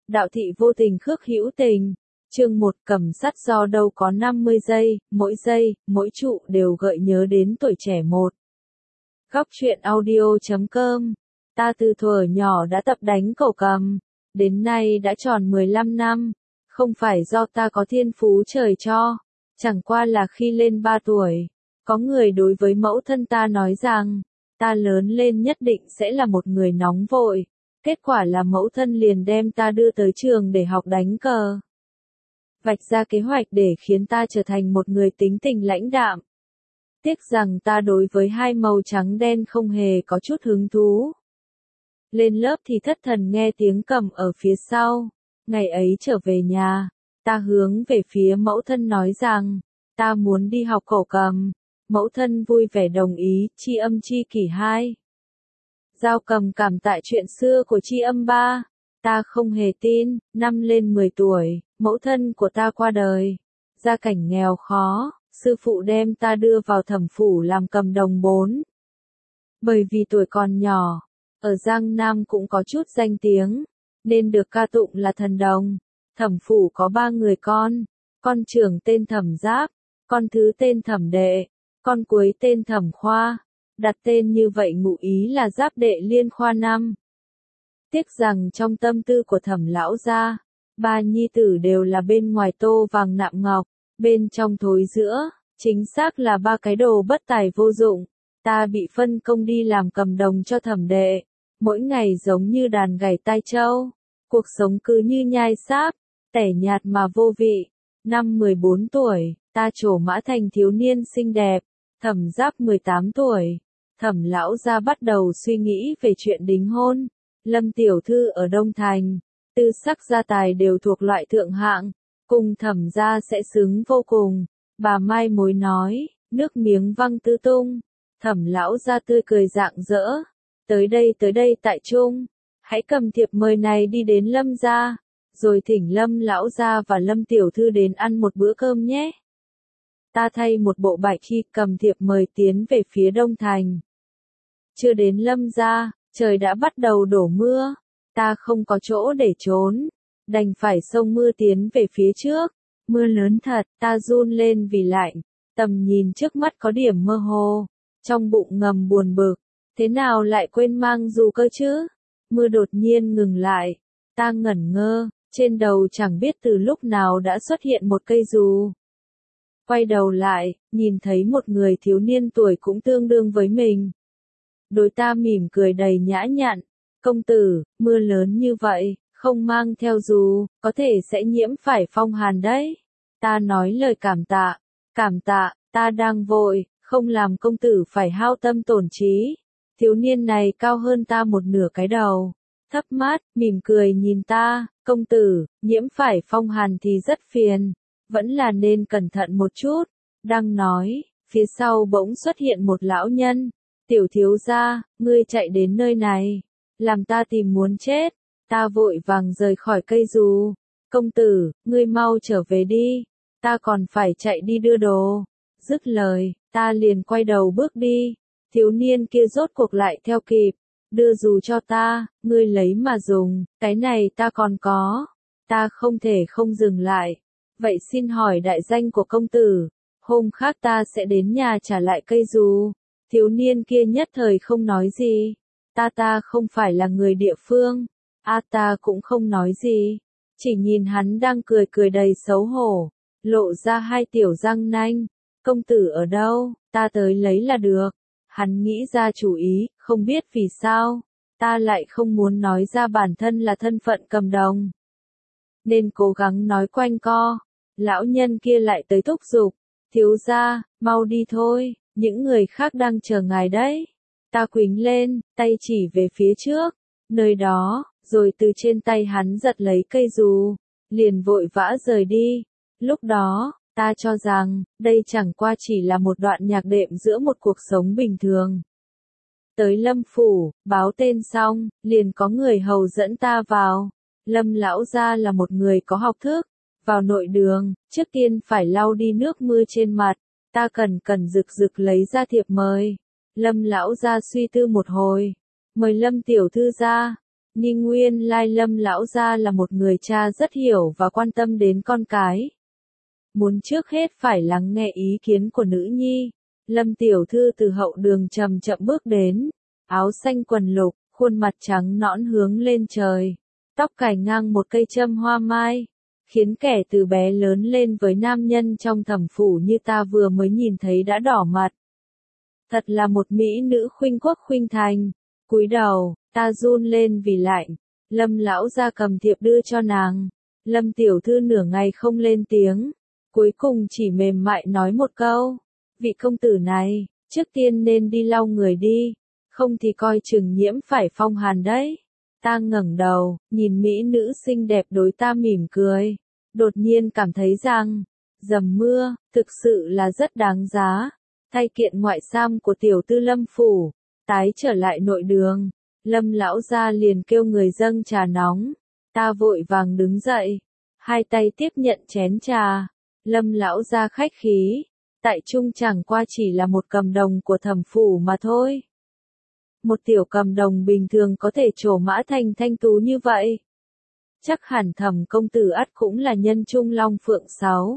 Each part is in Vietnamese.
Đạo thị vô tình khước hữu tình. Chương 1 cầm sắt do đâu có 50 giây, mỗi trụ đều gợi nhớ đến tuổi trẻ một. Góc truyện audio.com. Ta từ thuở nhỏ đã tập đánh cẩu cầm, đến nay đã tròn 15 năm, không phải do ta có thiên phú trời cho, chẳng qua là khi lên 3 tuổi, có người đối với mẫu thân ta nói rằng, ta lớn lên nhất định sẽ là một người nóng vội, kết quả là mẫu thân liền đem ta đưa tới trường để học đánh cờ. Vạch ra kế hoạch để khiến ta trở thành một người tính tình lãnh đạm. Tiếc rằng ta đối với hai màu trắng đen không hề có chút hứng thú. Lên lớp thì thất thần nghe tiếng cầm ở phía sau. Ngày ấy trở về nhà, ta hướng về phía mẫu thân nói rằng, ta muốn đi học cẩu cầm. Mẫu thân vui vẻ đồng ý, tri âm tri kỷ 2. Giao cầm cảm tại chuyện xưa của tri âm 3. Ta không hề tin, năm lên 10 tuổi, mẫu thân của ta qua đời. Gia cảnh nghèo khó, sư phụ đem ta đưa vào thẩm phủ làm cầm đồng 4. Bởi vì tuổi còn nhỏ, ở Giang Nam cũng có chút danh tiếng, nên được ca tụng là thần đồng. Thẩm phủ có 3 người con trưởng tên Thẩm Giáp, con thứ tên Thẩm Đệ, con cuối tên Thẩm Khoa, đặt tên như vậy ngụ ý là Giáp Đệ liên khoa 5. Tiếc rằng trong tâm tư của Thẩm lão gia, 3 nhi tử đều là bên ngoài tô vàng nạm ngọc, bên trong thối giữa, chính xác là 3 cái đồ bất tài vô dụng. Ta bị phân công đi làm cầm đồng cho Thẩm Đệ, mỗi ngày giống như đàn gảy tai trâu, cuộc sống cứ như nhai sáp, tẻ nhạt mà vô vị. Năm 14 tuổi, ta trổ mã thành thiếu niên xinh đẹp. Thẩm Giáp 18 tuổi, Thẩm lão gia bắt đầu suy nghĩ về chuyện đính hôn. Lâm tiểu thư ở Đông Thành, tư sắc gia tài đều thuộc loại thượng hạng, cùng Thẩm gia sẽ xứng vô cùng. Bà mai mối nói, nước miếng văng tứ tung. Thẩm lão gia tươi cười rạng rỡ, tới đây tại trung, hãy cầm thiệp mời này đi đến Lâm gia, rồi thỉnh Lâm lão gia và Lâm tiểu thư đến ăn một bữa cơm nhé. Ta thay một bộ bạch khi cầm thiệp mời tiến về phía Đông Thành. Chưa đến Lâm gia, trời đã bắt đầu đổ mưa, ta không có chỗ để trốn, đành phải xông mưa tiến về phía trước. Mưa lớn thật, ta run lên vì lạnh, tầm nhìn trước mắt có điểm mơ hồ, trong bụng ngầm buồn bực, thế nào lại quên mang dù cơ chứ? Mưa đột nhiên ngừng lại, ta ngẩn ngơ, trên đầu chẳng biết từ lúc nào đã xuất hiện một cây dù. Quay đầu lại, nhìn thấy một người thiếu niên tuổi cũng tương đương với mình. Đối ta mỉm cười đầy nhã nhặn, công tử, mưa lớn như vậy, không mang theo dù, có thể sẽ nhiễm phải phong hàn đấy. Ta nói lời cảm tạ, ta đang vội, không làm công tử phải hao tâm tổn trí. Thiếu niên này cao hơn ta một nửa cái đầu, thấp mắt, mỉm cười nhìn ta, công tử, nhiễm phải phong hàn thì rất phiền, vẫn là nên cẩn thận một chút. Đang nói, phía sau bỗng xuất hiện một lão nhân. Tiểu thiếu gia, ngươi chạy đến nơi này, làm ta tìm muốn chết. Ta vội vàng rời khỏi cây dù. Công tử, ngươi mau trở về đi, ta còn phải chạy đi đưa đồ. Dứt lời, ta liền quay đầu bước đi. Thiếu niên kia rốt cuộc lại theo kịp, đưa dù cho ta, ngươi lấy mà dùng, cái này ta còn có. Ta không thể không dừng lại. Vậy xin hỏi đại danh của công tử, hôm khác ta sẽ đến nhà trả lại cây dù. Thiếu niên kia nhất thời không nói gì. Ta không phải là người địa phương. Ta cũng không nói gì. Chỉ nhìn hắn đang cười đầy xấu hổ. Lộ ra 2 tiểu răng nanh. Công tử ở đâu, ta tới lấy là được. Hắn nghĩ ra chủ ý, không biết vì sao. Ta lại không muốn nói ra bản thân là thân phận cầm đồng, nên cố gắng nói quanh co. Lão nhân kia lại tới thúc giục. Thiếu gia, mau đi thôi. Những người khác đang chờ ngài đấy. Ta quỳnh lên, tay chỉ về phía trước, nơi đó, rồi từ trên tay hắn giật lấy cây dù, liền vội vã rời đi. Lúc đó, ta cho rằng, đây chẳng qua chỉ là một đoạn nhạc đệm giữa một cuộc sống bình thường. Tới Lâm phủ, báo tên xong, liền có người hầu dẫn ta vào. Lâm lão gia là một người có học thức. Vào nội đường, trước tiên phải lau đi nước mưa trên mặt. Ta cẩn rực lấy ra thiệp mời. Lâm lão gia suy tư một hồi. Mời Lâm tiểu thư ra. Nhưng nguyên lai Lâm lão gia là một người cha rất hiểu và quan tâm đến con cái. Muốn trước hết phải lắng nghe ý kiến của nữ nhi. Lâm tiểu thư từ hậu đường chậm chậm bước đến, áo xanh quần lục, khuôn mặt trắng nõn hướng lên trời, tóc cài ngang một cây châm hoa mai, khiến kẻ từ bé lớn lên với nam nhân trong thẩm phủ như ta vừa mới nhìn thấy đã đỏ mặt. Thật là một mỹ nữ khuynh quốc khuynh thành. Cúi đầu, ta run lên vì lạnh. Lâm lão gia cầm thiệp đưa cho nàng. Lâm tiểu thư nửa ngày không lên tiếng, cuối cùng chỉ mềm mại nói một câu, vị công tử này, trước tiên nên đi lau người đi, không thì coi chừng nhiễm phải phong hàn đấy. Ta ngẩng đầu, nhìn mỹ nữ xinh đẹp đối ta mỉm cười, đột nhiên cảm thấy rằng, dầm mưa, thực sự là rất đáng giá. Thay kiện ngoại sam của tiểu tư Lâm phủ, tái trở lại nội đường, Lâm lão gia liền kêu người dâng trà nóng. Ta vội vàng đứng dậy, hai tay tiếp nhận chén trà. Lâm lão gia khách khí, tại trung chẳng qua chỉ là một cầm đồng của thẩm phủ mà thôi. Một tiểu cầm đồng bình thường có thể trổ mã thành thanh tú như vậy. Chắc hẳn Thẩm công tử ắt cũng là nhân trung long phượng sáu.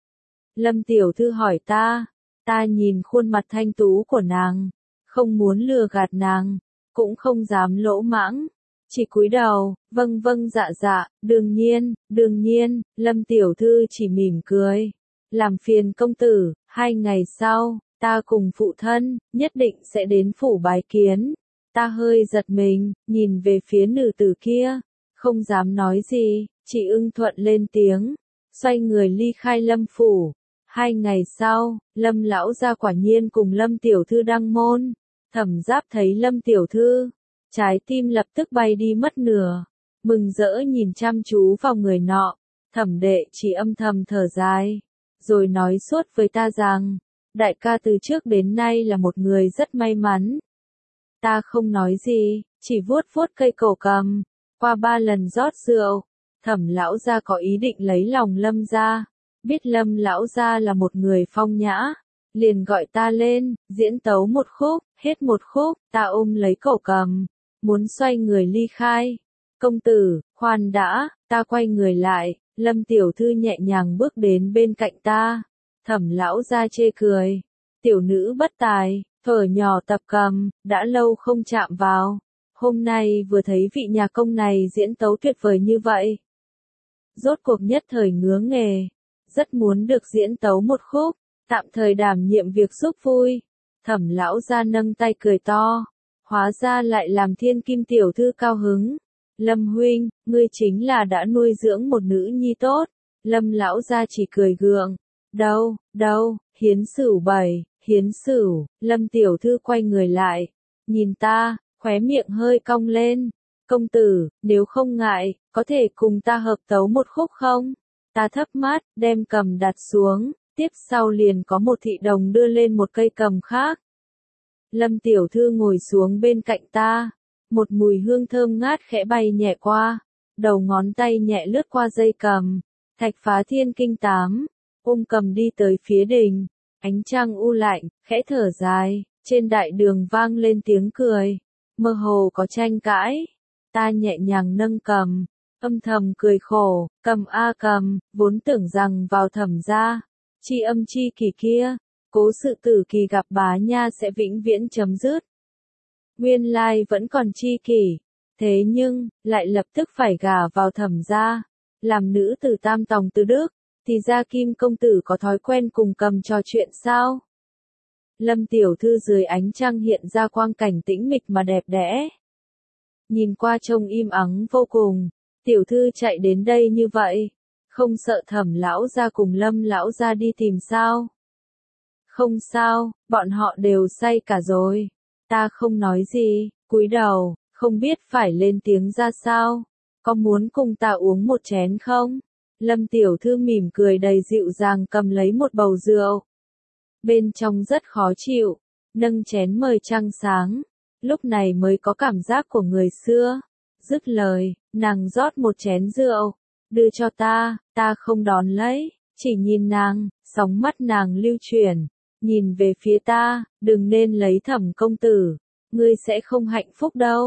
Lâm tiểu thư hỏi ta nhìn khuôn mặt thanh tú của nàng, không muốn lừa gạt nàng, cũng không dám lỗ mãng, chỉ cúi đầu, vâng vâng dạ dạ, đương nhiên, Lâm tiểu thư chỉ mỉm cười. Làm phiền công tử, 2 ngày sau, ta cùng phụ thân, nhất định sẽ đến phủ bái kiến. Ta hơi giật mình, nhìn về phía nữ tử kia, không dám nói gì, chỉ ưng thuận lên tiếng, xoay người ly khai Lâm phủ. 2 ngày sau, Lâm lão gia quả nhiên cùng Lâm tiểu thư đăng môn. Thẩm Giáp thấy Lâm tiểu thư, trái tim lập tức bay đi mất nửa, mừng rỡ nhìn chăm chú vào người nọ. Thẩm đệ chỉ âm thầm thở dài, rồi nói suốt với ta rằng, đại ca từ trước đến nay là một người rất may mắn. Ta không nói gì, chỉ vuốt vuốt cây cổ cầm, qua 3 lần rót rượu. Thẩm lão gia có ý định lấy lòng Lâm gia, biết Lâm lão gia là một người phong nhã, liền gọi ta lên, diễn tấu một khúc, hết một khúc, ta ôm lấy cổ cầm, muốn xoay người ly khai. Công tử, khoan đã, ta quay người lại, Lâm tiểu thư nhẹ nhàng bước đến bên cạnh ta. Thẩm lão gia chê cười, tiểu nữ bất tài, thuở nhỏ tập cầm, đã lâu không chạm vào. Hôm nay vừa thấy vị nhà công này diễn tấu tuyệt vời như vậy. Rốt cuộc nhất thời ngứa nghề, rất muốn được diễn tấu một khúc, tạm thời đảm nhiệm việc giúp vui. Thẩm lão gia nâng tay cười to, hóa ra lại làm thiên kim tiểu thư cao hứng. Lâm huynh, ngươi chính là đã nuôi dưỡng một nữ nhi tốt. Lâm lão gia chỉ cười gượng, đâu, Hiến Sửu 7, Hiến Sửu. Lâm tiểu thư quay người lại, nhìn ta, khóe miệng hơi cong lên. Công tử, nếu không ngại, có thể cùng ta hợp tấu một khúc không? Ta thấp mắt, đem cầm đặt xuống, tiếp sau liền có một thị đồng đưa lên một cây cầm khác. Lâm tiểu thư ngồi xuống bên cạnh ta, một mùi hương thơm ngát khẽ bay nhẹ qua, đầu ngón tay nhẹ lướt qua dây cầm, thạch phá thiên kinh 8, ôm cầm đi tới phía đình, ánh trăng u lạnh, khẽ thở dài, trên đại đường vang lên tiếng cười, mơ hồ có tranh cãi. Ta nhẹ nhàng nâng cầm, âm thầm cười khổ, cầm a cầm, vốn tưởng rằng vào Thẩm gia, chi âm chi kỳ kia, cố sự tử kỳ gặp bá nha sẽ vĩnh viễn chấm dứt. Nguyên lai vẫn còn chi kỷ, thế nhưng, lại lập tức phải gả vào Thẩm gia, làm nữ tử tam tòng tứ đức, thì ra Kim công tử có thói quen cùng cầm trò chuyện sao? Lâm tiểu thư dưới ánh trăng hiện ra quang cảnh tĩnh mịch mà đẹp đẽ. Nhìn qua trông im ắng vô cùng, tiểu thư chạy đến đây như vậy, không sợ Thẩm lão gia cùng Lâm lão gia đi tìm sao? Không sao, bọn họ đều say cả rồi. Ta không nói gì, cúi đầu, không biết phải lên tiếng ra sao. Có muốn cùng ta uống một chén không? Lâm tiểu thư mỉm cười đầy dịu dàng cầm lấy một bầu rượu. Bên trong rất khó chịu, nâng chén mời trăng sáng. Lúc này mới có cảm giác của người xưa. Dứt lời, nàng rót một chén rượu, đưa cho ta không đón lấy, chỉ nhìn nàng, sóng mắt nàng lưu chuyển, nhìn về phía ta, đừng nên lấy Thẩm công tử, ngươi sẽ không hạnh phúc đâu.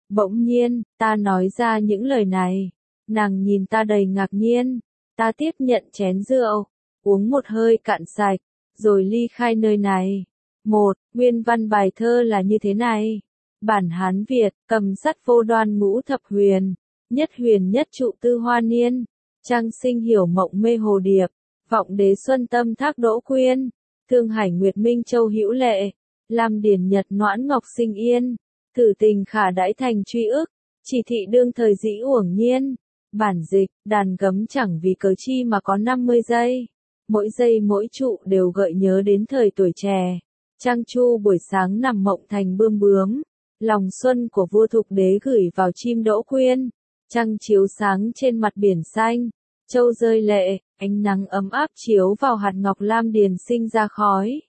Bỗng nhiên, ta nói ra những lời này. Nàng nhìn ta đầy ngạc nhiên. Ta tiếp nhận chén rượu, uống một hơi cạn sạch, rồi ly khai nơi này. Nguyên văn bài thơ là như thế này. Bản Hán Việt, cầm sắt vô đoan ngũ thập huyền. Nhất huyền nhất trụ tư hoa niên. Trăng sinh hiểu mộng mê hồ điệp. Vọng đế xuân tâm thác đỗ quyên. Thương hải nguyệt minh châu hữu lệ. Lam điền nhật noãn ngọc sinh yên. Thử tình khả đãi thành truy ức. Chỉ thị đương thời dĩ uổng nhiên. Bản dịch, đàn gấm chẳng vì cớ chi mà có 50 giây. Mỗi giây mỗi trụ đều gợi nhớ đến thời tuổi trẻ. Trăng chu buổi sáng nằm mộng thành bươm bướm. Lòng xuân của vua Thục đế gửi vào chim đỗ quyên. Trăng chiếu sáng trên mặt biển xanh. Châu rơi lệ, ánh nắng ấm áp chiếu vào hạt ngọc lam điền sinh ra khói.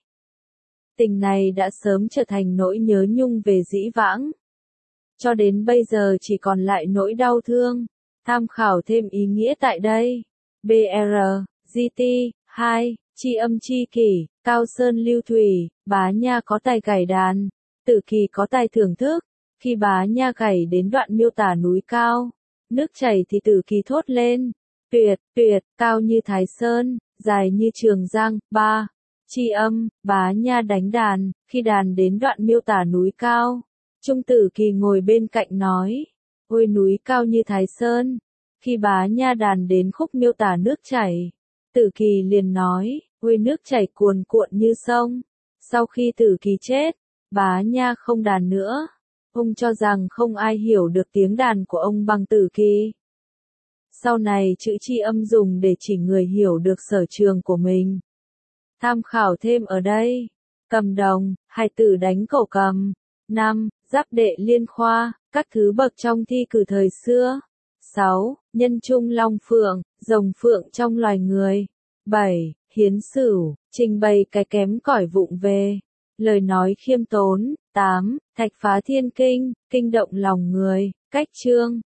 Tình này đã sớm trở thành nỗi nhớ nhung về dĩ vãng. Cho đến bây giờ chỉ còn lại nỗi đau thương. Tham khảo thêm ý nghĩa tại đây. BR, GT, 2, tri âm tri kỷ, Cao Sơn lưu thủy, Bá Nha có tài gảy đàn, Tử Kỳ có tài thưởng thức. Khi Bá Nha gảy đến đoạn miêu tả núi cao, nước chảy thì Tử Kỳ thốt lên. Tuyệt, tuyệt, cao như Thái Sơn, dài như Trường Giang. 3. Tri âm, Bá Nha đánh đàn, khi đàn đến đoạn miêu tả núi cao. Trung Tử Kỳ ngồi bên cạnh nói. Ôi núi cao như Thái Sơn. Khi Bá Nha đàn đến khúc miêu tả nước chảy, Tử Kỳ liền nói, ôi nước chảy cuồn cuộn như sông. Sau khi Tử Kỳ chết, Bá Nha không đàn nữa. Ông cho rằng không ai hiểu được tiếng đàn của ông bằng Tử Kỳ. Sau này chữ tri âm dùng để chỉ người hiểu được sở trường của mình. Tham khảo thêm ở đây. Cầm đồng, hài tử đánh cẩu cầm. 5. Giáp đệ liên khoa, các thứ bậc trong thi cử thời xưa. 6. Nhân trung long phượng, rồng phượng trong loài người. 7. Hiến sửu, trình bày cái kém cỏi vụng về. Lời nói khiêm tốn. 8. Thạch phá thiên kinh, kinh động lòng người. Cách chương.